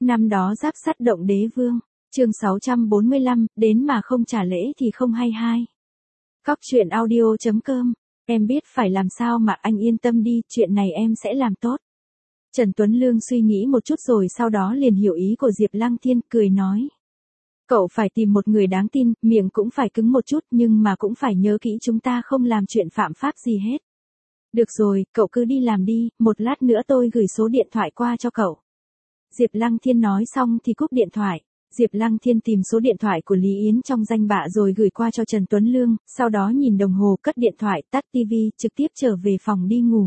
Năm đó giáp sắt động đế vương, chương 645, đến mà không trả lễ thì không hay hai. Cóc truyện audio.com, em biết phải làm sao mà anh yên tâm đi, chuyện này em sẽ làm tốt. Trần Tuấn Lương suy nghĩ một chút rồi sau đó liền hiểu ý của Diệp Lăng Thiên, cười nói. Cậu phải tìm một người đáng tin, miệng cũng phải cứng một chút nhưng mà cũng phải nhớ kỹ chúng ta không làm chuyện phạm pháp gì hết. Được rồi, cậu cứ đi làm đi, một lát nữa tôi gửi số điện thoại qua cho cậu. Diệp Lăng Thiên nói xong thì cúp điện thoại. Diệp Lăng Thiên tìm số điện thoại của Lý Yến trong danh bạ rồi gửi qua cho Trần Tuấn Lương, sau đó nhìn đồng hồ cất điện thoại, tắt tivi, trực tiếp trở về phòng đi ngủ.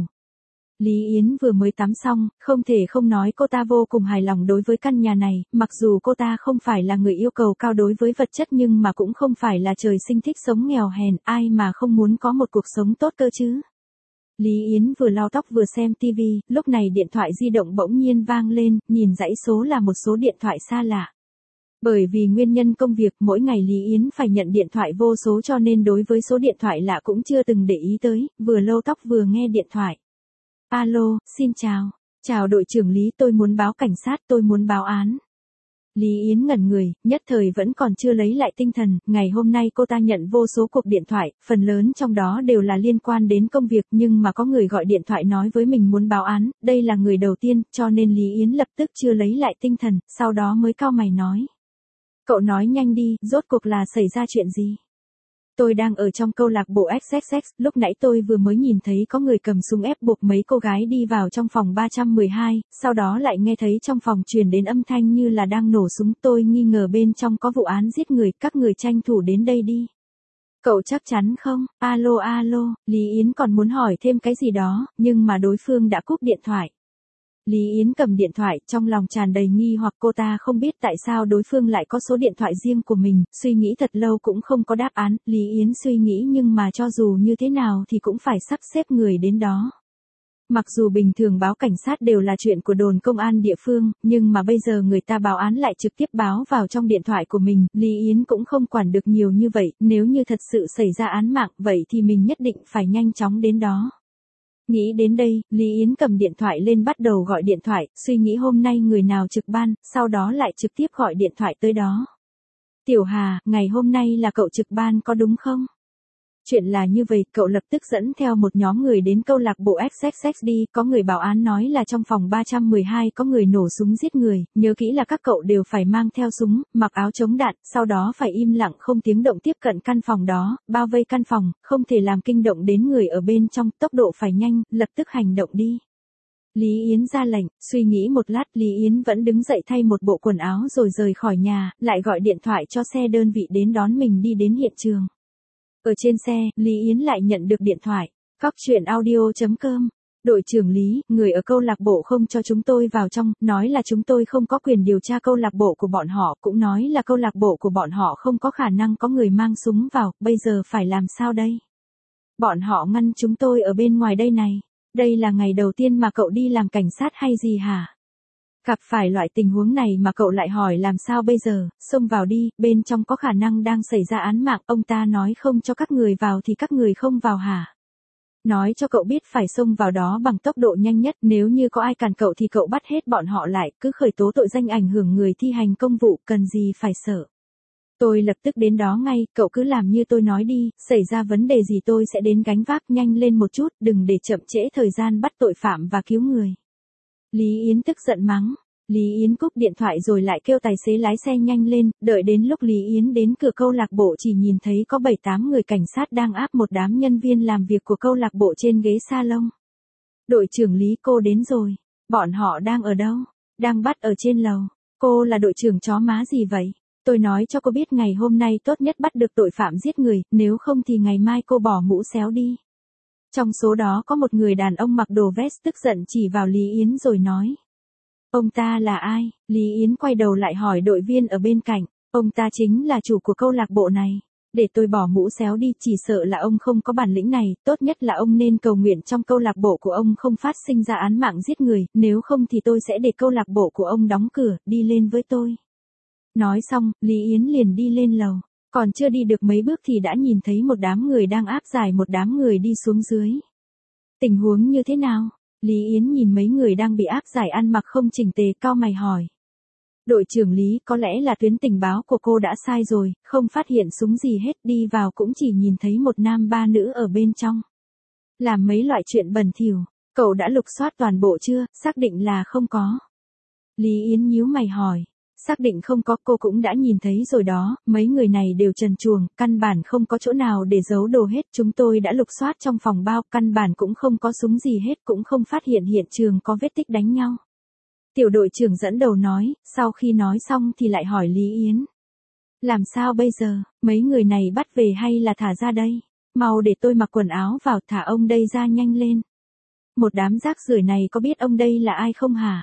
Lý Yến vừa mới tắm xong, không thể không nói cô ta vô cùng hài lòng đối với căn nhà này, mặc dù cô ta không phải là người yêu cầu cao đối với vật chất nhưng mà cũng không phải là trời sinh thích sống nghèo hèn, ai mà không muốn có một cuộc sống tốt cơ chứ. Lý Yến vừa lau tóc vừa xem tivi, lúc này điện thoại di động bỗng nhiên vang lên, nhìn dãy số là một số điện thoại xa lạ. Bởi vì nguyên nhân công việc mỗi ngày Lý Yến phải nhận điện thoại vô số cho nên đối với số điện thoại lạ cũng chưa từng để ý tới, vừa lau tóc vừa nghe điện thoại. Alo, xin chào. Chào đội trưởng Lý, tôi muốn báo cảnh sát, tôi muốn báo án. Lý Yến ngẩn người, nhất thời vẫn còn chưa lấy lại tinh thần, ngày hôm nay cô ta nhận vô số cuộc điện thoại, phần lớn trong đó đều là liên quan đến công việc nhưng mà có người gọi điện thoại nói với mình muốn báo án, đây là người đầu tiên, cho nên Lý Yến lập tức chưa lấy lại tinh thần, sau đó mới cau mày nói. Cậu nói nhanh đi, rốt cuộc là xảy ra chuyện gì? Tôi đang ở trong câu lạc bộ XXX, lúc nãy tôi vừa mới nhìn thấy có người cầm súng ép buộc mấy cô gái đi vào trong phòng 312, sau đó lại nghe thấy trong phòng truyền đến âm thanh như là đang nổ súng, tôi nghi ngờ bên trong có vụ án giết người, các người tranh thủ đến đây đi. Cậu chắc chắn không? Alo, Lý Yến còn muốn hỏi thêm cái gì đó, nhưng mà đối phương đã cúp điện thoại. Lý Yến cầm điện thoại, trong lòng tràn đầy nghi hoặc cô ta không biết tại sao đối phương lại có số điện thoại riêng của mình, suy nghĩ thật lâu cũng không có đáp án, Lý Yến suy nghĩ nhưng mà cho dù như thế nào thì cũng phải sắp xếp người đến đó. Mặc dù bình thường báo cảnh sát đều là chuyện của đồn công an địa phương, nhưng mà bây giờ người ta báo án lại trực tiếp báo vào trong điện thoại của mình, Lý Yến cũng không quản được nhiều như vậy, nếu như thật sự xảy ra án mạng vậy thì mình nhất định phải nhanh chóng đến đó. Nghĩ đến đây, Lý Yến cầm điện thoại lên bắt đầu gọi điện thoại, suy nghĩ hôm nay người nào trực ban, sau đó lại trực tiếp gọi điện thoại tới đó. Tiểu Hà, ngày hôm nay là cậu trực ban có đúng không? Chuyện là như vậy, cậu lập tức dẫn theo một nhóm người đến câu lạc bộ XXX đi, có người báo án nói là trong phòng 312 có người nổ súng giết người, nhớ kỹ là các cậu đều phải mang theo súng, mặc áo chống đạn, sau đó phải im lặng không tiếng động tiếp cận căn phòng đó, bao vây căn phòng, không thể làm kinh động đến người ở bên trong, tốc độ phải nhanh, lập tức hành động đi. Lý Yến ra lệnh, suy nghĩ một lát Lý Yến vẫn đứng dậy thay một bộ quần áo rồi rời khỏi nhà, lại gọi điện thoại cho xe đơn vị đến đón mình đi đến hiện trường. Ở trên xe, Lý Yến lại nhận được điện thoại. Cóc truyện audio.com. Đội trưởng Lý, người ở câu lạc bộ không cho chúng tôi vào trong, nói là chúng tôi không có quyền điều tra câu lạc bộ của bọn họ, cũng nói là câu lạc bộ của bọn họ không có khả năng có người mang súng vào, bây giờ phải làm sao đây? Bọn họ ngăn chúng tôi ở bên ngoài đây này. Đây là ngày đầu tiên mà cậu đi làm cảnh sát hay gì hả? Gặp phải loại tình huống này mà cậu lại hỏi làm sao bây giờ, xông vào đi, bên trong có khả năng đang xảy ra án mạng, ông ta nói không cho các người vào thì các người không vào hả? Nói cho cậu biết phải xông vào đó bằng tốc độ nhanh nhất, nếu như có ai cản cậu thì cậu bắt hết bọn họ lại, cứ khởi tố tội danh ảnh hưởng người thi hành công vụ, cần gì phải sợ. Tôi lập tức đến đó ngay, cậu cứ làm như tôi nói đi, xảy ra vấn đề gì tôi sẽ đến gánh vác, nhanh lên một chút, đừng để chậm trễ thời gian bắt tội phạm và cứu người. Lý Yến tức giận mắng. Lý Yến cúp điện thoại rồi lại kêu tài xế lái xe nhanh lên, đợi đến lúc Lý Yến đến cửa câu lạc bộ chỉ nhìn thấy có 7-8 người cảnh sát đang áp một đám nhân viên làm việc của câu lạc bộ trên ghế salon. Đội trưởng Lý, cô đến rồi. Bọn họ đang ở đâu? Đang bắt ở trên lầu. Cô là đội trưởng chó má gì vậy? Tôi nói cho cô biết ngày hôm nay tốt nhất bắt được tội phạm giết người, nếu không thì ngày mai cô bỏ mũ xéo đi. Trong số đó có một người đàn ông mặc đồ vest tức giận chỉ vào Lý Yến rồi nói. Ông ta là ai? Lý Yến quay đầu lại hỏi đội viên ở bên cạnh. Ông ta chính là chủ của câu lạc bộ này. Để tôi bỏ mũ xéo đi, chỉ sợ là ông không có bản lĩnh này, tốt nhất là ông nên cầu nguyện trong câu lạc bộ của ông không phát sinh ra án mạng giết người, nếu không thì tôi sẽ để câu lạc bộ của ông đóng cửa, đi lên với tôi. Nói xong, Lý Yến liền đi lên lầu. Còn chưa đi được mấy bước thì đã nhìn thấy một đám người đang áp giải một đám người đi xuống dưới. Tình huống như thế nào? Lý Yến nhìn mấy người đang bị áp giải ăn mặc không chỉnh tề, cau mày hỏi. Đội trưởng Lý, có lẽ là tuyến tình báo của cô đã sai rồi, không phát hiện súng gì hết, đi vào cũng chỉ nhìn thấy một nam ba nữ ở bên trong. Làm mấy loại chuyện bẩn thỉu, cậu đã lục soát toàn bộ chưa, xác định là không có. Lý Yến nhíu mày hỏi. Xác định không có, cô cũng đã nhìn thấy rồi đó, mấy người này đều trần truồng, căn bản không có chỗ nào để giấu đồ hết, chúng tôi đã lục soát trong phòng bao, căn bản cũng không có súng gì hết, cũng không phát hiện hiện trường có vết tích đánh nhau. Tiểu đội trưởng dẫn đầu nói, sau khi nói xong thì lại hỏi Lý Yến. Làm sao bây giờ, mấy người này bắt về hay là thả ra đây? Mau để tôi mặc quần áo vào, thả ông đây ra nhanh lên. Một đám rác rưởi này có biết ông đây là ai không hả?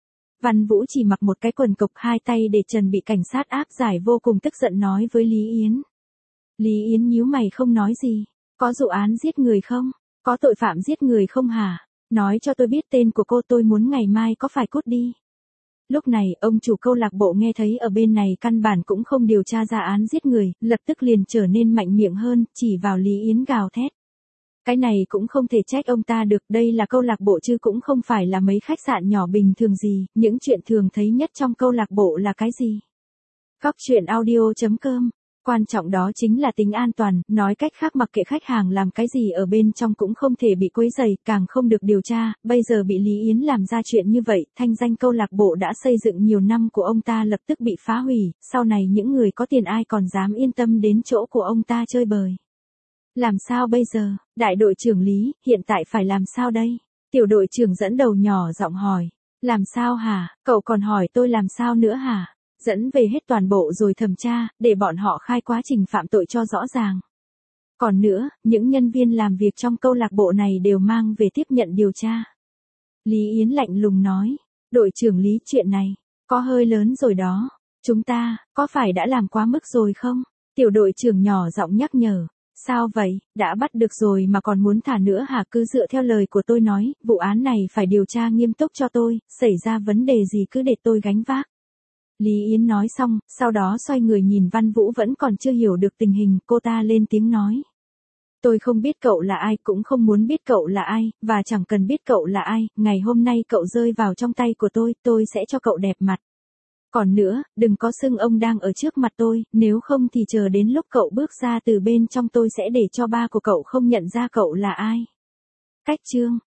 Văn Vũ chỉ mặc một cái quần cộc, hai tay để trần, bị cảnh sát áp giải, vô cùng tức giận nói với Lý Yến. Lý Yến nhíu mày không nói gì. Có vụ án giết người không? Có tội phạm giết người không hả? Nói cho tôi biết tên của cô, tôi muốn ngày mai có phải cút đi. Lúc này, ông chủ câu lạc bộ nghe thấy ở bên này căn bản cũng không điều tra ra án giết người, lập tức liền trở nên mạnh miệng hơn, chỉ vào Lý Yến gào thét. Cái này cũng không thể trách ông ta được, đây là câu lạc bộ chứ cũng không phải là mấy khách sạn nhỏ bình thường gì, những chuyện thường thấy nhất trong câu lạc bộ là cái gì? Cóc truyện audio.com. Quan trọng đó chính là tính an toàn, nói cách khác mặc kệ khách hàng làm cái gì ở bên trong cũng không thể bị quấy rầy, càng không được điều tra, bây giờ bị Lý Yến làm ra chuyện như vậy, thanh danh câu lạc bộ đã xây dựng nhiều năm của ông ta lập tức bị phá hủy, sau này những người có tiền ai còn dám yên tâm đến chỗ của ông ta chơi bời. Làm sao bây giờ, đại đội trưởng Lý, hiện tại phải làm sao đây? Tiểu đội trưởng dẫn đầu nhỏ giọng hỏi. Làm sao hả, cậu còn hỏi tôi làm sao nữa hả? Dẫn về hết toàn bộ rồi thẩm tra, để bọn họ khai quá trình phạm tội cho rõ ràng. Còn nữa, những nhân viên làm việc trong câu lạc bộ này đều mang về tiếp nhận điều tra. Lý Yến lạnh lùng nói. Đội trưởng Lý, chuyện này, có hơi lớn rồi đó. Chúng ta, có phải đã làm quá mức rồi không? Tiểu đội trưởng nhỏ giọng nhắc nhở. Sao vậy, đã bắt được rồi mà còn muốn thả nữa hả? Cứ dựa theo lời của tôi nói, vụ án này phải điều tra nghiêm túc cho tôi, xảy ra vấn đề gì cứ để tôi gánh vác. Lý Yến nói xong, sau đó xoay người nhìn Văn Vũ vẫn còn chưa hiểu được tình hình, cô ta lên tiếng nói. Tôi không biết cậu là ai, cũng không muốn biết cậu là ai, và chẳng cần biết cậu là ai, ngày hôm nay cậu rơi vào trong tay của tôi sẽ cho cậu đẹp mặt. Còn nữa, đừng có xưng ông đang ở trước mặt tôi, nếu không thì chờ đến lúc cậu bước ra từ bên trong tôi sẽ để cho ba của cậu không nhận ra cậu là ai. Cách chương